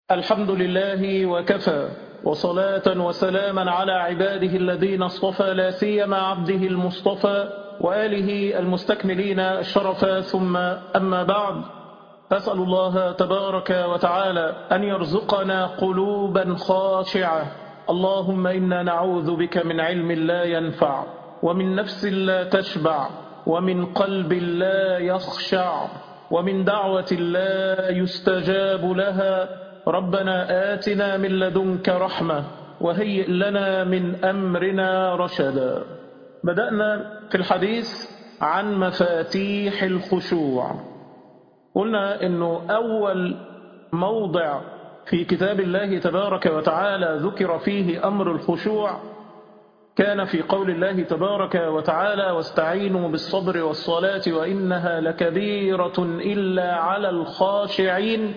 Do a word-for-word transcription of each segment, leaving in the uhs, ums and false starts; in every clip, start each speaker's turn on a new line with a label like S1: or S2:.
S1: الحمد لله وكفى، وصلاة وسلاما على عباده الذين اصطفى، لا سيما عبده المصطفى وآله المستكملين الشرف، ثم أما بعد، أسأل الله تبارك وتعالى أن يرزقنا قلوبا خاشعة. اللهم إنا نعوذ بك من علم لا ينفع، ومن نفس لا تشبع، ومن قلب لا يخشع، ومن دعوة لا يستجاب لها. ربنا آتنا من لدنك رحمة وهيئ لنا من أمرنا رشدا. بدأنا في الحديث عن مفاتيح الخشوع. قلنا إنه أول موضع في كتاب الله تبارك وتعالى ذكر فيه أمر الخشوع كان في قول الله تبارك وتعالى: واستعينوا بالصبر والصلاة وإنها لكبيرة إلا على الخاشعين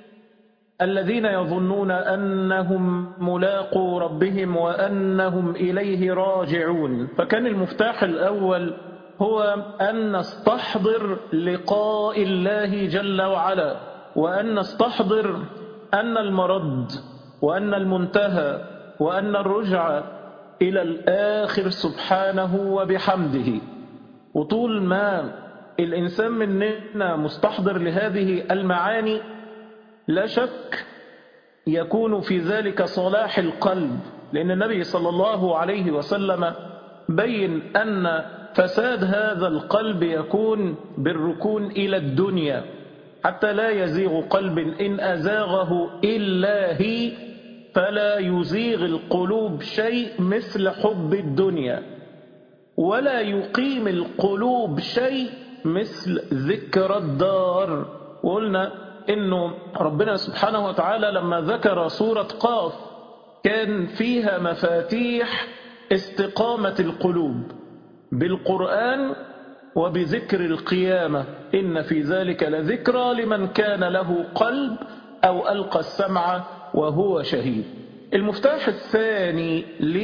S1: الذين يظنون أنهم ملاقو ربهم وأنهم إليه راجعون. فكان المفتاح الأول هو أن نستحضر لقاء الله جل وعلا، وأن نستحضر أن المرد وأن المنتهى وأن الرجعة إلى الآخر سبحانه وبحمده. وطول ما الإنسان مننا مستحضر لهذه المعاني لا شك يكون في ذلك صلاح القلب، لأن النبي صلى الله عليه وسلم بين أن فساد هذا القلب يكون بالركون إلى الدنيا، حتى لا يزيغ قلب إن أزاغه إلا هي، فلا يزيغ القلوب شيء مثل حب الدنيا، ولا يقيم القلوب شيء مثل ذكر الدار. وقلنا إنه ربنا سبحانه وتعالى لما ذكر سورة قاف كان فيها مفاتيح استقامة القلوب بالقرآن وبذكر القيامة: إن في ذلك لذكرى لمن كان له قلب أو ألقى السمع وهو شهيد. المفتاح الثاني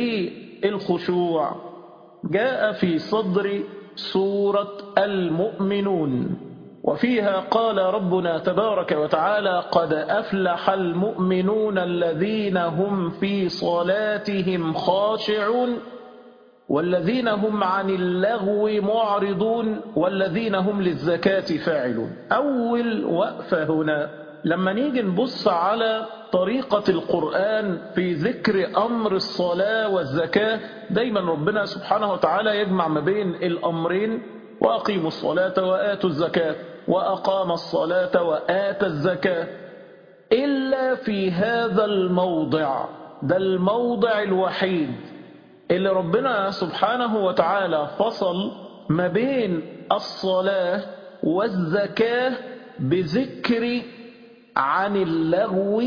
S1: للخشوع جاء في صدر سورة المؤمنون، وفيها قال ربنا تبارك وتعالى: قد أفلح المؤمنون الذين هم في صلاتهم خاشعون والذين هم عن اللغو معرضون والذين هم للزكاة فاعلون. أول وقفة هنا لما نيجي نبص على طريقة القرآن في ذكر أمر الصلاة والزكاة، دايما ربنا سبحانه وتعالى يجمع ما بين الأمرين: وأقيموا الصلاة وآتوا الزكاة، وأقام الصلاة وآتى الزكاة، إلا في هذا الموضع. ده الموضع الوحيد اللي ربنا سبحانه وتعالى فصل ما بين الصلاة والزكاة بذكر عن اللغو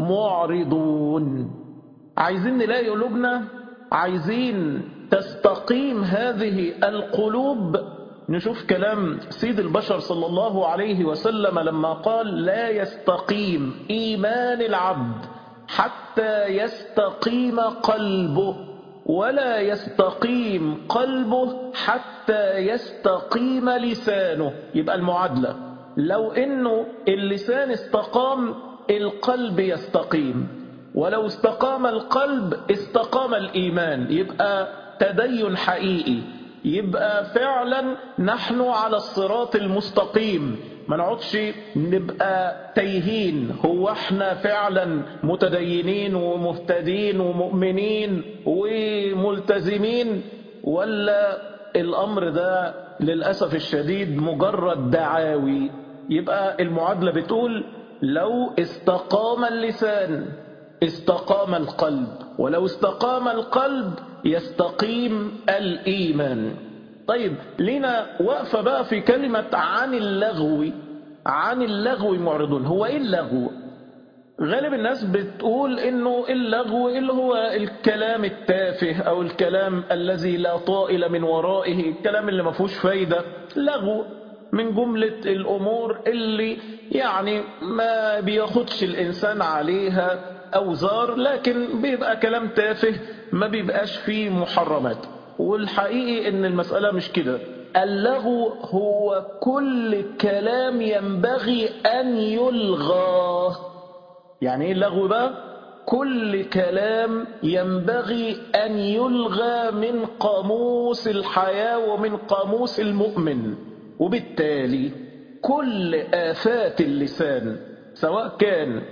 S1: معرضون. عايزين نلاقي قلوبنا، عايزين تستقيم هذه القلوب. نشوف كلام سيد البشر صلى الله عليه وسلم لما قال: لا يستقيم إيمان العبد حتى يستقيم قلبه، ولا يستقيم قلبه حتى يستقيم لسانه. يبقى المعادلة لو إنه اللسان استقام القلب يستقيم، ولو استقام القلب استقام الإيمان. يبقى تدين حقيقي، يبقى فعلا نحن على الصراط المستقيم. ما نقعدش نبقى تايهين، هو احنا فعلا متدينين ومهتدين ومؤمنين وملتزمين، ولا الأمر ده للأسف الشديد مجرد دعاوي؟ يبقى المعادلة بتقول: لو استقام اللسان استقام القلب، ولو استقام القلب يستقيم الإيمان. طيب، لنا وقفة بقى في كلمة عن اللغو. عن اللغو معرضون. هو إيه اللغو؟ غالب الناس بتقول إنه اللغو اللي هو الكلام التافه أو الكلام الذي لا طائل من ورائه، الكلام اللي ما فيهوش فايدة. لغو من جملة الأمور اللي يعني ما بياخدش الإنسان عليها أوزار، لكن بيبقى كلام تافه، ما بيبقاش فيه محرمات. والحقيقي إن المسألة مش كده. اللغو هو كل كلام ينبغي أن يلغى. يعني ايه اللغو بقى؟ كل كلام ينبغي أن يلغى من قاموس الحياة ومن قاموس المؤمن. وبالتالي كل آفات اللسان سواء كان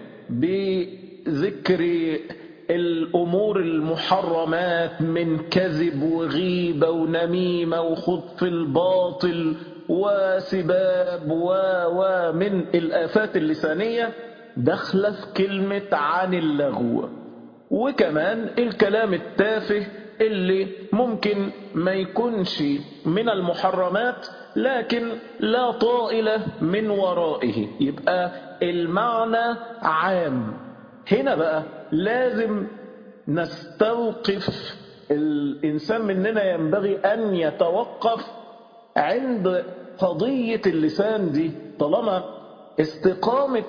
S1: بذكر الأمور المحرمات من كذب وغيبة ونميمة وخطف الباطل وسباب ومن الآفات اللسانية داخله في كلمة عن اللغو. وكمان الكلام التافه اللي ممكن ما يكونش من المحرمات لكن لا طائل من ورائه، يبقى المعنى عام. هنا بقى لازم نستوقف، الإنسان مننا ينبغي أن يتوقف عند قضية اللسان دي. طالما استقامة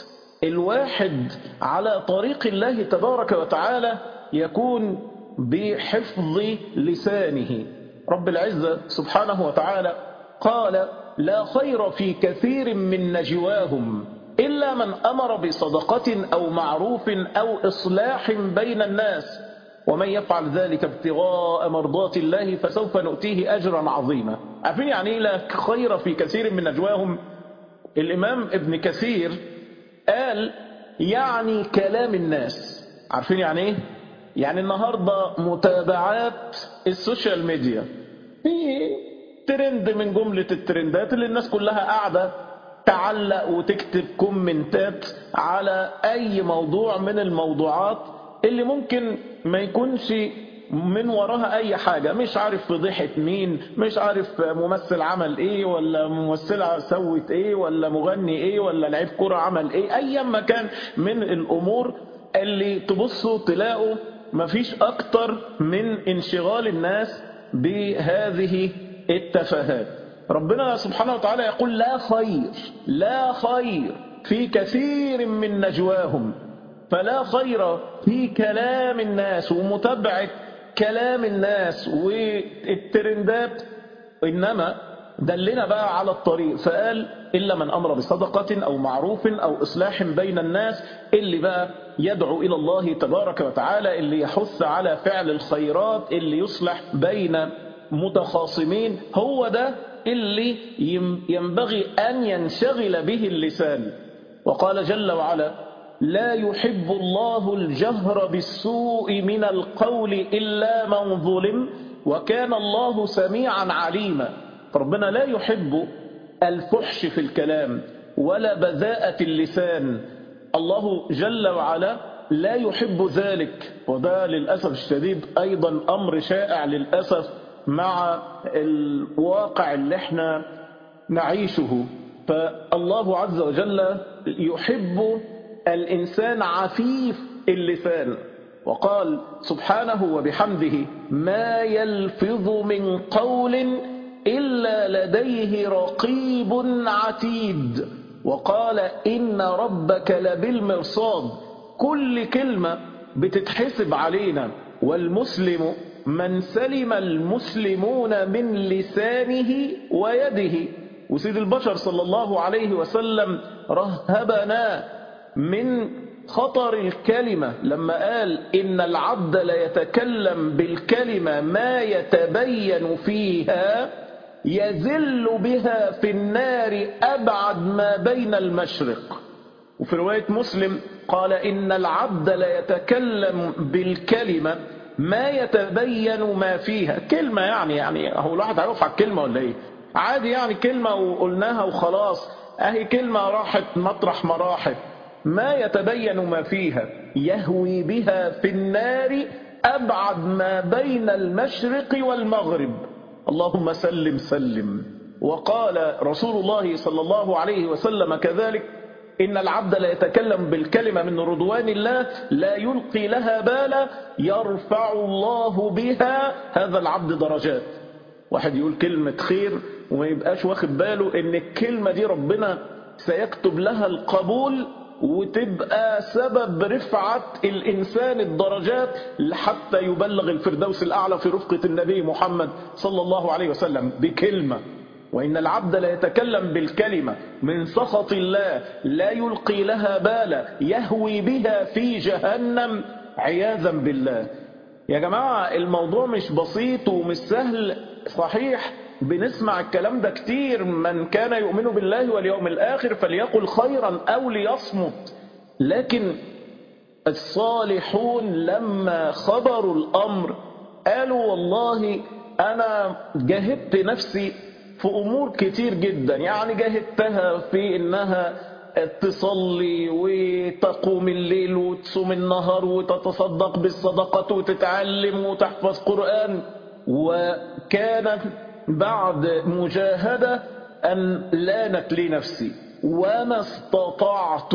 S1: الواحد على طريق الله تبارك وتعالى يكون بحفظ لسانه. رب العزة سبحانه وتعالى قال: لا خير في كثير من نجواهم إلا من أمر بصدقة أو معروف أو إصلاح بين الناس ومن يفعل ذلك ابتغاء مرضات الله فسوف نؤتيه أجرا عظيما. عارفين يعني إيه لا خير في كثير من نجواهم؟ الإمام ابن كثير قال يعني كلام الناس. عارفين يعني ايه؟ يعني النهاردة متابعات السوشيال ميديا في ترند من جملة الترندات اللي الناس كلها قاعدة تعلق وتكتب كومنتات على اي موضوع من الموضوعات اللي ممكن ما يكونش من وراها اي حاجة. مش عارف فضيحة مين، مش عارف ممثل عمل ايه، ولا ممثلة سوت ايه، ولا مغني ايه، ولا لعيب كرة عمل ايه. اي مكان من الامور اللي تبصوا تلاقوا مفيش اكتر من انشغال الناس بهذه التفاهات. ربنا سبحانه وتعالى يقول: لا خير لا خير في كثير من نجواهم. فلا خير في كلام الناس ومتابعة كلام الناس والترندات، إنما دلنا بقى على الطريق فقال: إلا من أمر بصدقة أو معروف أو إصلاح بين الناس، اللي بقى يدعو إلى الله تبارك وتعالى، اللي يحث على فعل الخيرات، اللي يصلح بين متخاصمين. هو ده اللي ينبغي أن ينشغل به اللسان. وقال جل وعلا: لا يحب الله الجهر بالسوء من القول إلا من ظلم وكان الله سميعا عليما. فربنا لا يحب الفحش في الكلام ولا بذاءة اللسان. الله جل وعلا لا يحب ذلك، وده للأسف الشديد أيضا أمر شائع للأسف مع الواقع اللي احنا نعيشه. فالله عز وجل يحب الإنسان عفيف اللسان. وقال سبحانه وبحمده: ما يلفظ من قول إلا لديه رقيب عتيد. وقال: إن ربك لبالمرصاد. كل كلمة بتتحسب علينا. والمسلم من سلم المسلمون من لسانه ويده. وسيد البشر صلى الله عليه وسلم رهبنا من خطر الكلمة لما قال: إن العبد ليتكلم بالكلمة ما يتبين فيها يزل بها في النار أبعد ما بين المشرق. وفي رواية مسلم قال: إن العبد ليتكلم بالكلمة ما يتبين ما فيها. كلمة يعني يعني هو الواحد هيقف على الكلمة ولا ايه؟ عادي يعني كلمة وقلناها وخلاص، اهي كلمة راحت مطرح ما راحت. ما يتبين ما فيها يهوي بها في النار أبعد ما بين المشرق والمغرب. اللهم سلم سلم. وقال رسول الله صلى الله عليه وسلم كذلك: إن العبد لا يتكلم بالكلمة من رضوان الله لا يلقي لها بالا يرفع الله بها هذا العبد درجات. واحد يقول كلمة خير وما يبقاش واخد باله إن الكلمة دي ربنا سيكتب لها القبول وتبقى سبب رفعة الإنسان الدرجات حتى يبلغ الفردوس الأعلى في رفقة النبي محمد صلى الله عليه وسلم بكلمة. وإن العبد لا يتكلم بالكلمة من سخط الله لا يلقي لها بالا يهوي بها في جهنم عياذا بالله. يا جماعة الموضوع مش بسيط ومش سهل. صحيح بنسمع الكلام ده كتير، من كان يؤمن بالله واليوم الآخر فليقل خيرا أو ليصمت، لكن الصالحون لما خبروا الأمر قالوا والله أنا جاهدت نفسي في أمور كتير جدا، يعني جاهدتها في إنها تصلي وتقوم الليل وتصوم النهار وتتصدق بالصدقة وتتعلم وتحفظ قرآن، وكانت بعد مجاهدة أن لانت لي نفسي وما استطعت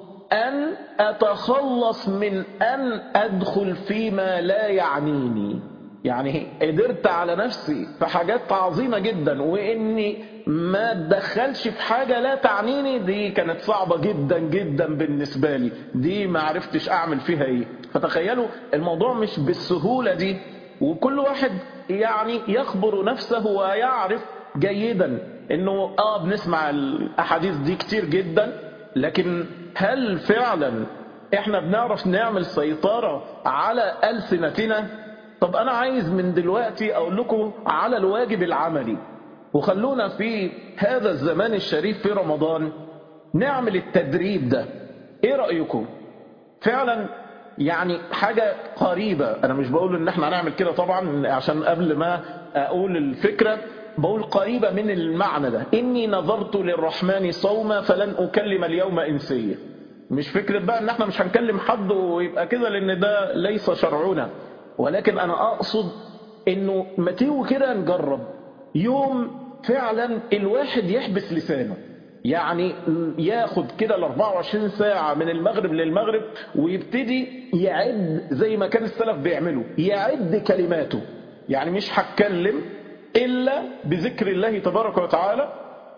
S1: أن أتخلص من أن أدخل فيما لا يعنيني. يعني قدرت على نفسي في حاجات عظيمة جدا، وإني ما اتدخلش في حاجة لا تعنيني دي كانت صعبة جدا جدا بالنسبة لي، دي ما عرفتش أعمل فيها إيه. فتخيلوا الموضوع مش بالسهولة دي، وكل واحد يعني يخبر نفسه ويعرف جيدا إنه آه بنسمع الأحاديث دي كتير جدا، لكن هل فعلا إحنا بنعرف نعمل سيطرة على ألسنتنا؟ طب أنا عايز من دلوقتي أقول لكم على الواجب العملي، وخلونا في هذا الزمان الشريف في رمضان نعمل التدريب ده. إيه رأيكم؟ فعلا يعني حاجة قريبة. أنا مش بقول إن إحنا هنعمل كده طبعا، عشان قبل ما أقول الفكرة بقول قريبة من المعنى ده. إني نظرت للرحمن صوما فلن أكلم اليوم إنسيا. مش فكرة بقى إن إحنا مش هنكلم حد ويبقى كده، لأن ده ليس شرعنا، ولكن أنا أقصد إنه ما تيجوا كده نجرب يوم فعلا الواحد يحبس لسانه، يعني ياخد كده ال أربعة وعشرين ساعة من المغرب للمغرب ويبتدي يعد زي ما كان السلف بيعملوا، يعد كلماته. يعني مش هتكلم إلا بذكر الله تبارك وتعالى،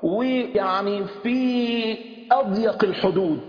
S1: ويعني في أضيق الحدود،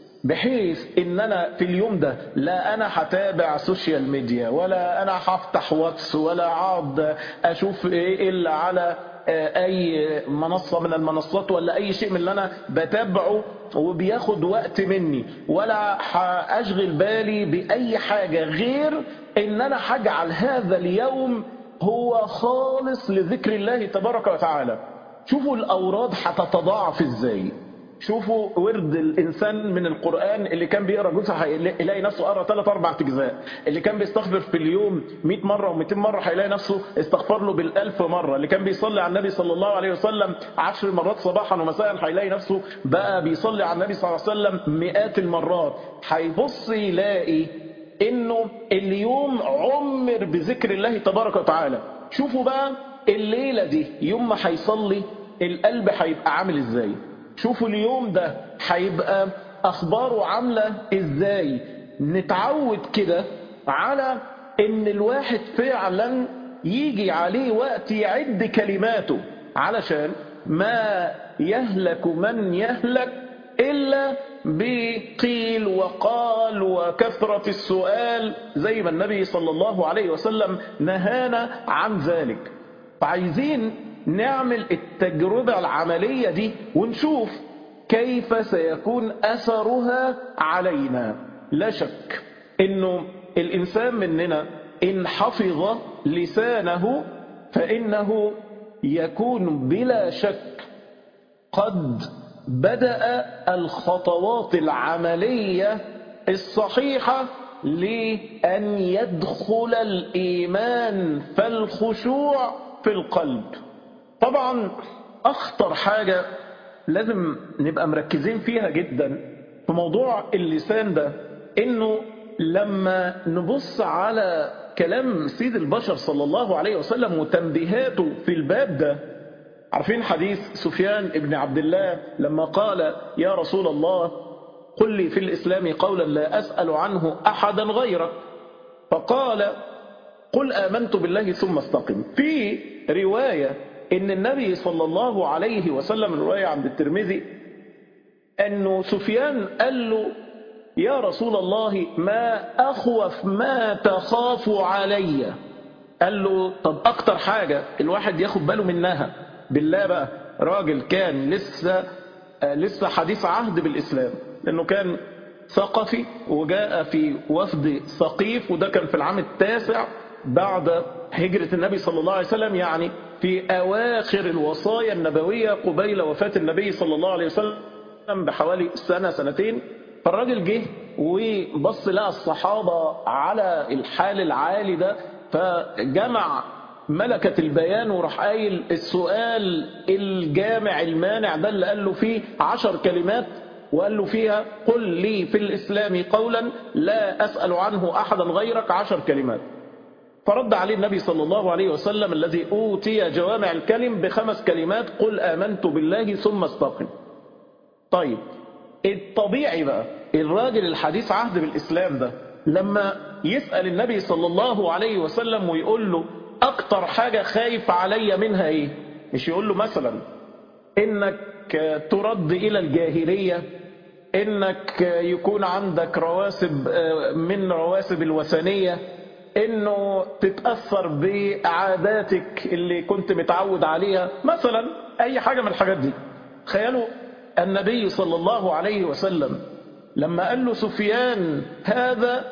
S1: بحيث ان انا في اليوم ده لا انا هتابع سوشيال ميديا، ولا انا هفتح واتس، ولا اقعد اشوف ايه الا على اي منصة من المنصات، ولا اي شيء من اللي انا بتابعه وبياخد وقت مني، ولا هاشغل بالي باي حاجة غير ان انا هجعل هذا اليوم هو خالص لذكر الله تبارك وتعالى. شوفوا الاوراد هتتضاعف ازاي. شوفوا ورد الإنسان من القرآن، اللي كان بيقرأ جزء هيلاقي نفسه قرأ ثلاث أربع أجزاء، اللي كان بيستغفر في اليوم مئة مرة ومئتين مرة هيلاقي نفسه استغفر له بالألف مرة، اللي كان بيصلي على النبي صلى الله عليه وسلم عشر مرات صباحا ومساء هيلاقي نفسه بقى بيصلي على النبي صلى الله عليه وسلم مئات المرات. هيبص يلاقي إنه اليوم عمر بذكر الله تبارك وتعالى. شوفوا بقى الليلة دي يوم ما هيصلي القلب هيبقى عامل إزاي. شوفوا اليوم ده هيبقى أخباره عاملة إزاي. نتعود كده على إن الواحد فعلا يجي عليه وقت يعد كلماته، علشان ما يهلك من يهلك إلا بقيل وقال وكثرة السؤال، زي ما النبي صلى الله عليه وسلم نهانا عن ذلك. فعايزين نعمل التجربة العملية دي ونشوف كيف سيكون أثرها علينا. لا شك إنه الإنسان مننا إن حفظ لسانه فإنه يكون بلا شك قد بدأ الخطوات العملية الصحيحة لأن يدخل الإيمان فالخشوع في القلب. طبعا أخطر حاجة لازم نبقى مركزين فيها جدا في موضوع اللسان ده، إنه لما نبص على كلام سيد البشر صلى الله عليه وسلم وتنبيهاته في الباب ده، عارفين حديث سفيان ابن عبد الله لما قال يا رسول الله قل لي في الإسلام قولا لا أسأل عنه أحدا غيرك، فقال قل آمنت بالله ثم استقم. في رواية إن النبي صلى الله عليه وسلم، الرواية عند الترمذي، أنه سفيان قال له يا رسول الله ما أخوف ما تخاف علي. قال له طب أكتر حاجة الواحد ياخد باله منها بالله بقى راجل كان لسه لسه حديث عهد بالإسلام، لأنه كان ثقفي وجاء في وفد ثقيف، وده كان في العام التاسع بعد هجرة النبي صلى الله عليه وسلم، يعني في أواخر الوصايا النبوية قبيل وفاة النبي صلى الله عليه وسلم بحوالي سنة سنتين. فالراجل جه وبص لقى الصحابة على الحال العالي ده، فجمع ملكة البيان وراح قايل السؤال الجامع المانع ده اللي قال له فيه عشر كلمات، وقال له فيها قل لي في الإسلام قولا لا أسأل عنه أحدا غيرك، عشر كلمات. فرد عليه النبي صلى الله عليه وسلم الذي أوتي جوامع الكلم بخمس كلمات: قل آمنت بالله ثم استقم. طيب الطبيعي بقى الراجل الحديث عهد بالإسلام ده لما يسأل النبي صلى الله عليه وسلم ويقول له أكتر حاجة خايف علي منها إيه؟ مش يقول له مثلا إنك ترد إلى الجاهلية، إنك يكون عندك رواسب من رواسب الوثنية، إنه تتأثر بعاداتك اللي كنت متعود عليها مثلا، أي حاجة من الحاجات دي. تخيلوا النبي صلى الله عليه وسلم لما قال له سفيان هذا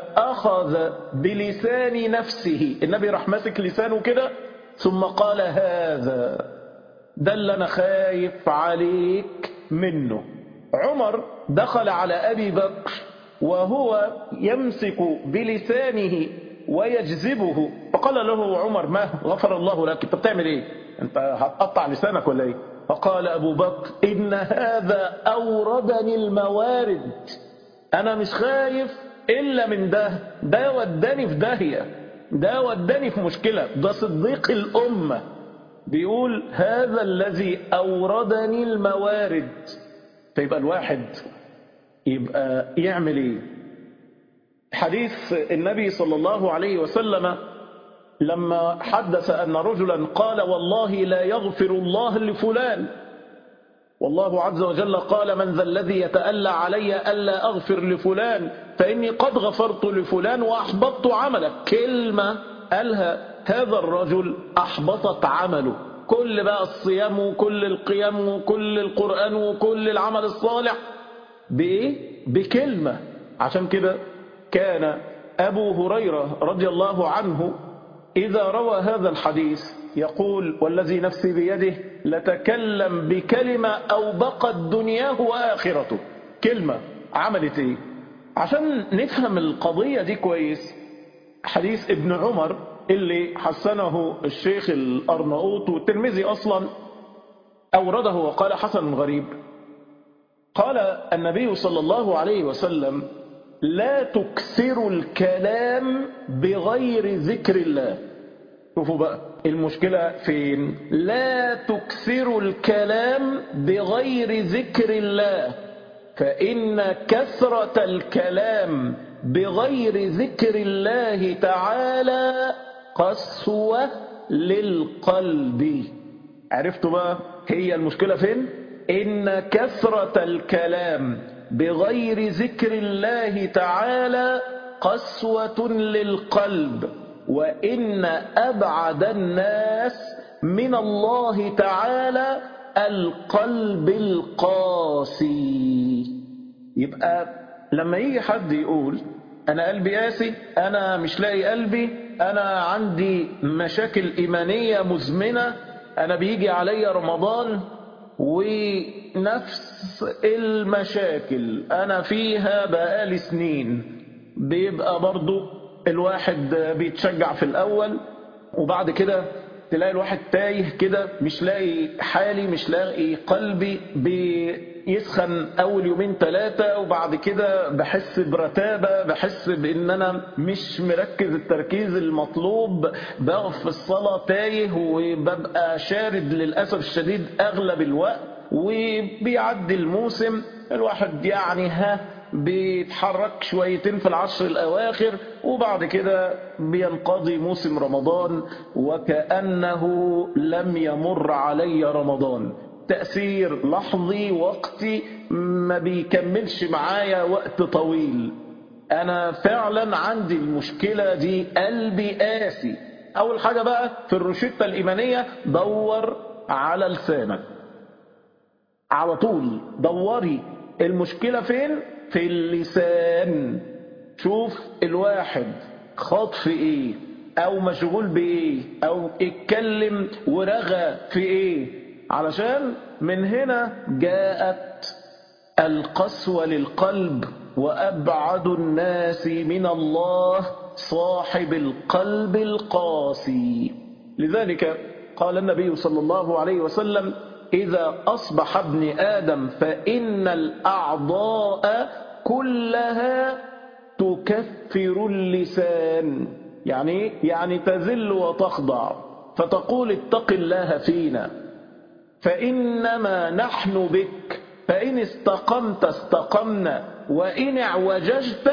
S1: فأخذ بلسان نفسه، النبي راح ماسك لسانه كده ثم قال هذا ده اللي أنا خايف عليك منه. عمر دخل على أبي بكر وهو يمسك بلسانه ويجذبه، فقال له عمر ما غفر الله لك، انت بتعمل ايه؟ انت هتقطع لسانك ولا ايه؟ فقال أبو بكر إن هذا أوردني الموارد، أنا مش خايف إلا من ده، ده وداني في داهية، ده وداني في مشكلة، ده صديق الأمة بيقول هذا الذي أوردني الموارد. فيبقى الواحد يبقى يعمل ايه؟ حديث النبي صلى الله عليه وسلم لما حدث أن رجلا قال والله لا يغفر الله لفلان، والله عز وجل قال من ذا الذي يتألى علي ألا أغفر لفلان فإني قد غفرت لفلان وأحبطت عملك. كلمة قالها هذا الرجل أحبطت عمله، كل بقى الصيام وكل القيام وكل القرآن وكل العمل الصالح بإيه؟ بكلمة. عشان كده كان أبو هريرة رضي الله عنه إذا روى هذا الحديث يقول والذي نفسي بيده لتكلم بكلمة أوبقت دنياه وآخرته. كلمة عملت إيه؟ عشان نفهم القضية دي كويس، حديث ابن عمر اللي حسنه الشيخ الأرناؤوط والترمذي أصلا أورده وقال حسن غريب، قال النبي صلى الله عليه وسلم لا تكثروا الكلام بغير ذكر الله. شوفوا بقى المشكلة فين؟ لا تكثروا الكلام بغير ذكر الله، فإن كثرة الكلام بغير ذكر الله تعالى قسوة للقلب. عرفتوا بقى هي المشكلة فين؟ إن كثرة الكلام بغير ذكر الله تعالى قسوة للقلب، وإن أبعد الناس من الله تعالى القلب القاسي. يبقى لما يجي حد يقول أنا قلبي قاسي، أنا مش لاقي قلبي، أنا عندي مشاكل إيمانية مزمنة، أنا بيجي علي رمضان ونفس المشاكل أنا فيها بقالي سنين، بيبقى برضو الواحد بيتشجع في الأول وبعد كده تلاقي الواحد تايه كده، مش لاقي حالي، مش لاقي قلبي، بيسخن أول يومين ثلاثة وبعد كده بحس برتابة، بحس بإن أنا مش مركز التركيز المطلوب، بقف في الصلاة تايه وببقى شارد للأسف الشديد أغلب الوقت، وبيعدي الموسم الواحد يعني ها بيتحرك شويتين في العشر الأواخر وبعد كده بينقضي موسم رمضان وكأنه لم يمر علي رمضان. تأثير لحظي وقتي ما بيكملش معايا وقت طويل. أنا فعلا عندي المشكلة دي، قلبي قاسي. أول حاجة بقى في الروشتة الإيمانية دور على لسانك على طول. دوري المشكلة فين؟ في اللسان. شوف الواحد خاض في ايه او مشغول بايه او اتكلم ورغى في ايه، علشان من هنا جاءت القسوة للقلب. وأبعد الناس من الله صاحب القلب القاسي. لذلك قال النبي صلى الله عليه وسلم: إذا أصبح ابن آدم فإن الأعضاء كلها تكفر اللسان. يعني يعني تذل وتخضع فتقول: اتق الله فينا فإنما نحن بك، فإن استقمت استقمنا وإن اعوججت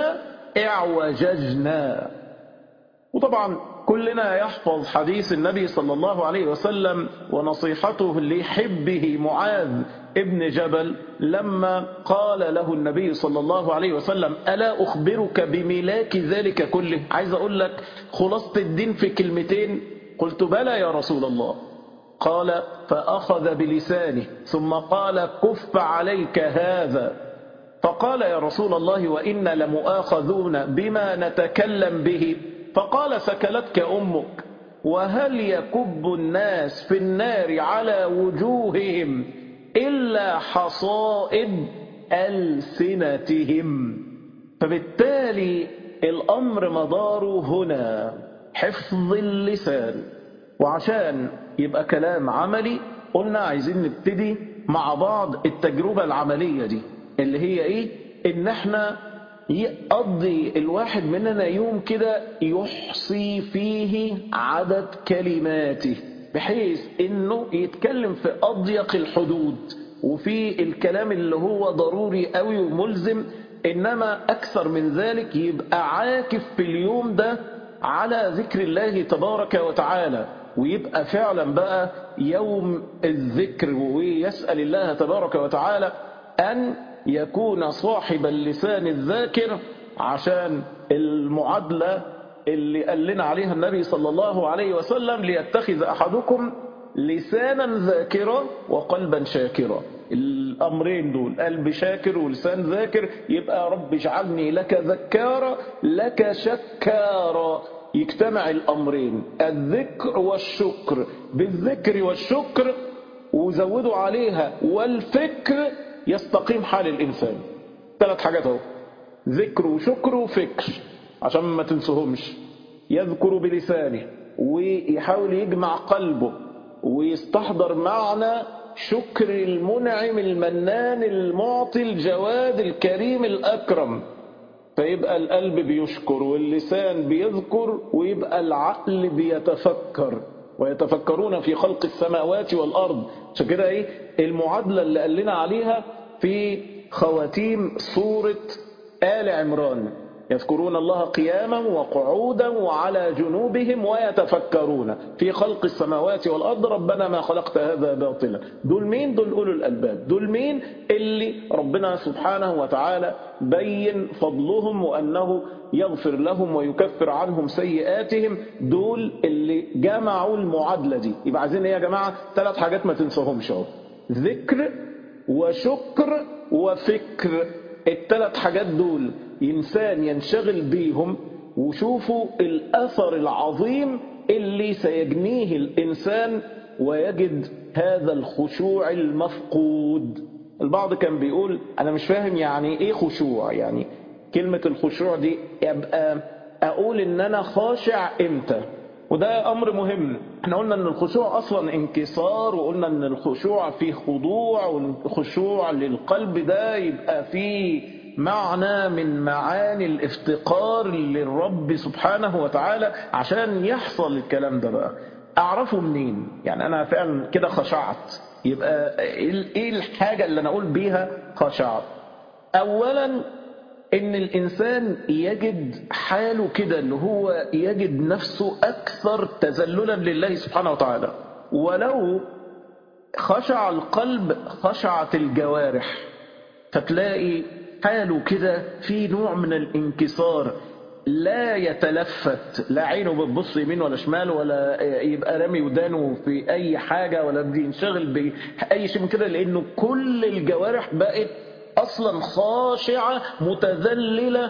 S1: اعوججنا. وطبعا كلنا يحفظ حديث النبي صلى الله عليه وسلم ونصيحته لحبه معاذ ابن جبل لما قال له النبي صلى الله عليه وسلم: ألا أخبرك بملاك ذلك كله؟ عايز أقول لك خلاصة الدين في كلمتين. قلت: بلى يا رسول الله. قال: فأخذ بلسانه ثم قال: كف عليك هذا. فقال: يا رسول الله وإنا لمؤاخذون بما نتكلم به. فقال: سكلتك أمك. وهل يكب الناس في النار على وجوههم إلا حصائد ألسنتهم. فبالتالي الأمر مداره هنا حفظ اللسان. وعشان يبقى كلام عملي قلنا عايزين نبتدي مع بعض التجربة العملية دي، اللي هي ايه؟ ان احنا يقضي الواحد مننا يوم كده يحصي فيه عدد كلماته، بحيث انه يتكلم في اضيق الحدود وفي الكلام اللي هو ضروري قوي وملزم، انما اكثر من ذلك يبقى عاكف في اليوم ده على ذكر الله تبارك وتعالى، ويبقى فعلا بقى يوم الذكر، ويسأل الله تبارك وتعالى أن يكون صاحب اللسان الذاكر، عشان المعادلة اللي قال لنا عليها النبي صلى الله عليه وسلم: ليتخذ أحدكم لسانا ذاكرا وقلبا شاكرا. الأمرين دول، قلب شاكر ولسان ذاكر، يبقى رب اجعلني لك ذكارا لك شكارا. يجتمع الأمرين، الذكر والشكر، بالذكر والشكر وزودوا عليها والفكر، يستقيم حال الإنسان. ثلاث حاجات اهو: ذكر وشكر وفكر، عشان ما تنسوهمش. يذكر بلسانه ويحاول يجمع قلبه ويستحضر معنى شكر المنعم المنان المعطي الجواد الكريم الأكرم، فيبقى القلب بيشكر واللسان بيذكر ويبقى العقل بيتفكر، ويتفكرون في خلق السماوات والأرض. عشان كده ايه المعادلة اللي قال لنا عليها في خواتيم سورة آل عمران: يذكرون الله قياما وقعودا وعلى جنوبهم ويتفكرون في خلق السماوات والأرض ربنا ما خلقت هذا باطلا. دول مين؟ دول أولو الألباب. دول مين؟ اللي ربنا سبحانه وتعالى بين فضلهم وأنه يغفر لهم ويكفر عنهم سيئاتهم. دول اللي جمعوا المعادلة دي. يبقى عايزين ايه يا جماعة؟ ثلاث حاجات ما تنسوهمش اهو: ذكر وشكر وفكر. الثلاث حاجات دول إنسان ينشغل بيهم، وشوفوا الأثر العظيم اللي سيجنيه الإنسان ويجد هذا الخشوع المفقود. البعض كان بيقول: أنا مش فاهم يعني إيه خشوع، يعني كلمة الخشوع دي يبقى أقول إن أنا خاشع إمتى؟ وده أمر مهم. احنا قلنا أن الخشوع أصلا انكسار، وقلنا أن الخشوع فيه خضوع، والخشوع للقلب ده يبقى فيه معنى من معاني الافتقار للرب سبحانه وتعالى. عشان يحصل الكلام ده بقى أعرفه منين؟ يعني أنا فعلا كده خشعت، يبقى إيه الحاجة اللي أنا أقول بيها خشعت؟ أولا إن الإنسان يجد حاله كده، اللي هو يجد نفسه أكثر تذللا لله سبحانه وتعالى. ولو خشع القلب خشعت الجوارح، فتلاقي حاله كده في نوع من الانكسار. لا يتلفت، لا عينه بتبص يمين ولا شمال، ولا يبقى رامي ودانه في أي حاجة، ولا بينشغل بأي شيء من كده، لأنه كل الجوارح بقت أصلا خاشعة متذللة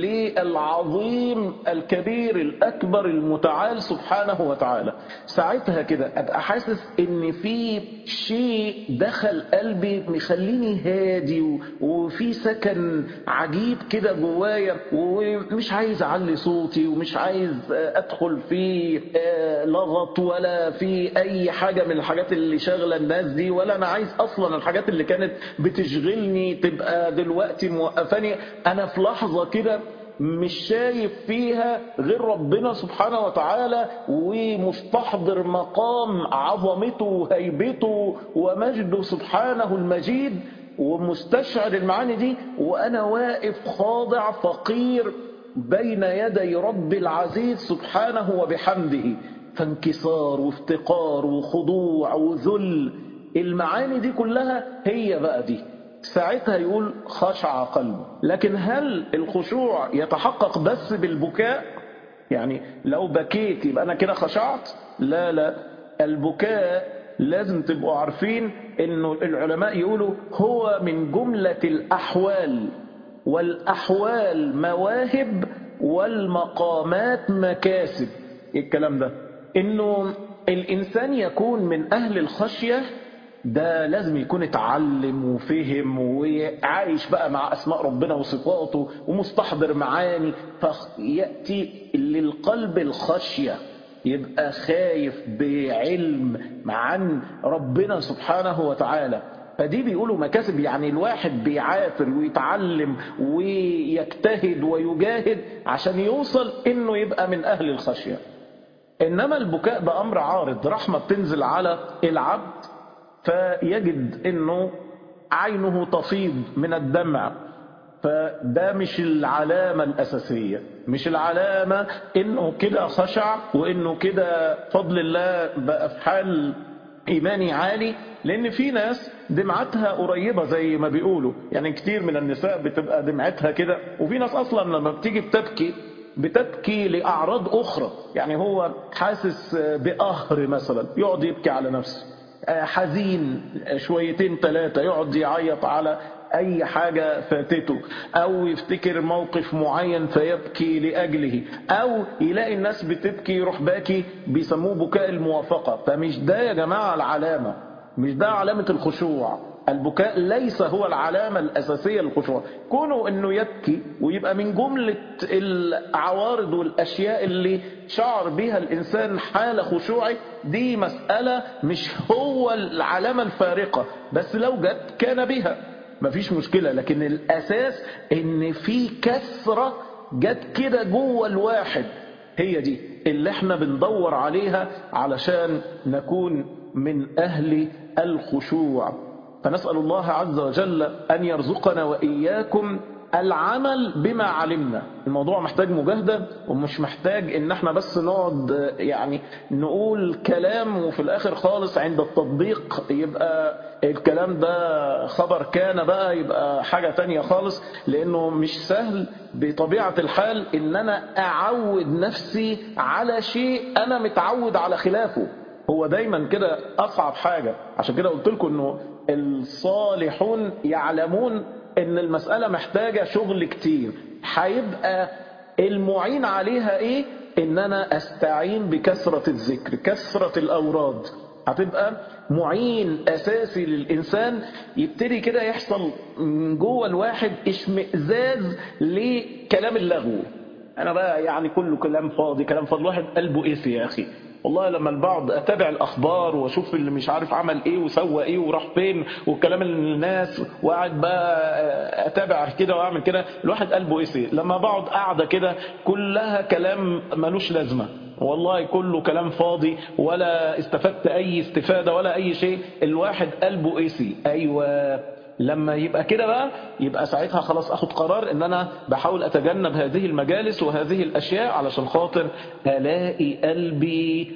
S1: للعظيم الكبير الأكبر المتعال سبحانه وتعالى. ساعتها كده أبقى حاسس إن في شيء دخل قلبي مخليني هادي، وفي سكن عجيب كده جوايا، ومش عايز أعلي صوتي، ومش عايز أدخل في لغط ولا في أي حاجة من الحاجات اللي شاغلة الناس دي، ولا أنا عايز أصلا الحاجات اللي كانت بتشغلني تبقى دلوقتي موقفاني. أنا في لحظة كده مش شايف فيها غير ربنا سبحانه وتعالى، ومستحضر مقام عظمته وهيبته ومجده سبحانه المجيد، ومستشعر المعاني دي، وأنا واقف خاضع فقير بين يدي رب العزيز سبحانه وبحمده. فانكسار وافتقار وخضوع وذل، المعاني دي كلها هي بقى دي. ساعتها يقول خشع قلبه. لكن هل الخشوع يتحقق بس بالبكاء؟ يعني لو بكيت يبقى أنا كده خشعت؟ لا لا، البكاء لازم تبقوا عارفين إنه العلماء يقولوا هو من جملة الأحوال، والأحوال مواهب والمقامات مكاسب. إيه الكلام ده؟ إنه الإنسان يكون من أهل الخشية، ده لازم يكون اتعلم وفهم وعايش بقى مع أسماء ربنا وصفاته ومستحضر معاني، فيأتي للقلب الخشية، يبقى خايف بعلم عن ربنا سبحانه وتعالى. فدي بيقولوا مكاسب، يعني الواحد بيعافر ويتعلم ويجتهد ويجاهد عشان يوصل إنه يبقى من أهل الخشية. إنما البكاء ده أمر عارض، رحمة بتنزل على العبد فيجد إنه عينه تفيض من الدمع، فده مش العلامة الأساسية، مش العلامة إنه كده خشع وإنه كده فضل الله بقى في حال إيماني عالي. لأن في ناس دمعتها قريبة زي ما بيقولوا، يعني كتير من النساء بتبقى دمعتها كده، وفي ناس أصلا لما بتيجي بتبكي بتبكي لأعراض أخرى، يعني هو حاسس بقهر مثلا يقعد يبكي على نفسه، حزين شويتين ثلاثة يقعد يعيط على أي حاجة فاتته، أو يفتكر موقف معين فيبكي لأجله، أو يلاقي الناس بتبكي يروح باكي، بيسموه بكاء الموافقة. فمش ده يا جماعة العلامة، مش ده علامة الخشوع. البكاء ليس هو العلامة الأساسية للخشوع. كونه أنه يبكي ويبقى من جملة العوارض والأشياء اللي شعر بها الإنسان حال خشوعه، دي مسألة مش هو العلامة الفارقة، بس لو جت كان بها مفيش مشكلة. لكن الأساس إن في كسرة جت كده جوه الواحد، هي دي اللي احنا بندور عليها علشان نكون من أهل الخشوع. فنسأل الله عز وجل أن يرزقنا وإياكم العمل بما علمنا. الموضوع محتاج مجاهدة، ومش محتاج ان احنا بس نقعد يعني نقول كلام وفي الاخر خالص عند التطبيق يبقى الكلام ده خبر كان بقى، يبقى حاجة تانية خالص. لانه مش سهل بطبيعة الحال ان انا اعود نفسي على شيء انا متعود على خلافه. هو دايما كده اصعب حاجة. عشان كده قلت لكم انه الصالحون يعلمون ان المسألة محتاجة شغل كتير. هيبقى المعين عليها ايه؟ ان انا استعين بكثرة الذكر، كثرة الاوراد، هتبقى معين اساسي للانسان. يبتدي كده يحصل من جوه الواحد اشمئزاز لكلام اللغو. انا بقى يعني كله كلام فاضي، كلام فاضي، الواحد قلبه قاسي يا اخي والله. لما البعض اتابع الاخبار واشوف اللي مش عارف عمل ايه وسوى ايه وراح فين والكلام الناس، وقاعد بقى اتابع كده واعمل كده، الواحد قلبه قاسي. لما بقعد قاعده كده كلها كلام ملوش لازمه، والله كله كلام فاضي، ولا استفدت اي استفاده ولا اي شيء، الواحد قلبه قاسي. ايوه، لما يبقى كده بقى يبقى ساعتها خلاص اخد قرار ان انا بحاول اتجنب هذه المجالس وهذه الاشياء علشان خاطر الاقي قلبي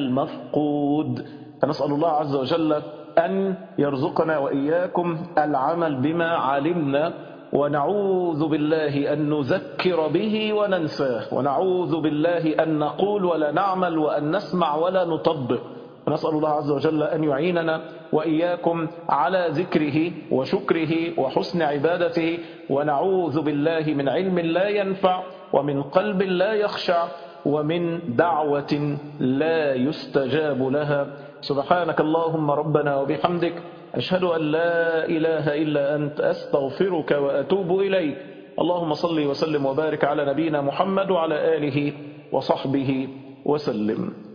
S1: المفقود. فنسأل الله عز وجل ان يرزقنا واياكم العمل بما علمنا، ونعوذ بالله أن نذكر به وننساه، ونعوذ بالله أن نقول ولا نعمل وأن نسمع ولا نطبق. نسأل الله عز وجل أن يعيننا وإياكم على ذكره وشكره وحسن عبادته، ونعوذ بالله من علم لا ينفع، ومن قلب لا يخشع، ومن دعوة لا يستجاب لها. سبحانك اللهم ربنا وبحمدك، أشهد أن لا إله إلا أنت، أستغفرك وأتوب إليك. اللهم صل وسلم وبارك على نبينا محمد وعلى آله وصحبه وسلم.